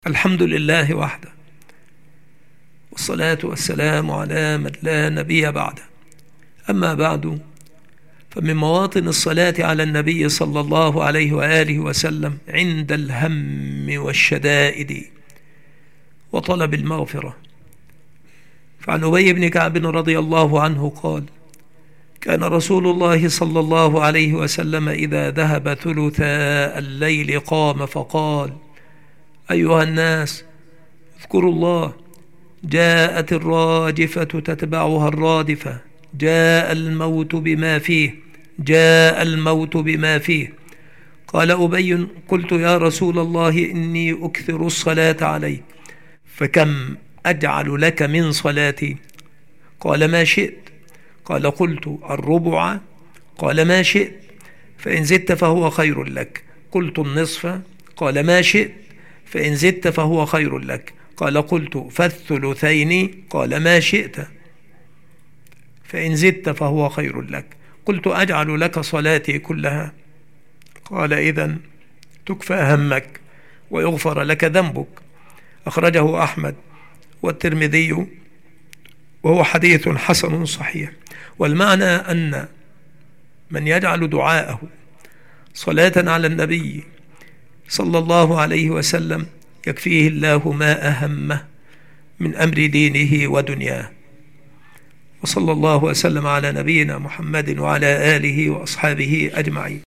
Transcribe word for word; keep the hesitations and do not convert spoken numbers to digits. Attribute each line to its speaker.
Speaker 1: الحمد لله وحده، والصلاة والسلام على من لا نبي بعده. أما بعد، فمن مواطن الصلاة على النبي صلى الله عليه وآله وسلم عند الهم والشدائد وطلب المغفرة. فعن أبي بن كعب رضي الله عنه قال: كان رسول الله صلى الله عليه وسلم إذا ذهب ثلثا الليل قام فقال: أيها الناس، اذكروا الله، جاءت الراجفة تتبعها الرادفة، جاء الموت بما فيه، جاء الموت بما فيه. قال أبي: قلت يا رسول الله إني أكثر الصلاة عليك، فكم أجعل لك من صلاتي؟ قال: ما شئت. قال: قلت: الربع؟ قال: ما شئت. فإن زدت فهو خير لك. قلت: النصف؟ قال: ما شئت. فإن زدت فهو خير لك. قال: قلت: فالثلثين؟ قال: ما شئت. فإن زدت فهو خير لك. قلت: أجعل لك صلاتي كلها؟ قال: إذن تكفى همك ويغفر لك ذنبك. أخرجه أحمد والترمذي وهو حديث حسن صحيح. والمعنى أن من يجعل دعاءه صلاة على النبي صلى الله عليه وسلم يكفيه الله ما أهمه من أمر دينه ودنياه. وصلى الله وسلم على نبينا محمد وعلى آله وأصحابه أجمعين.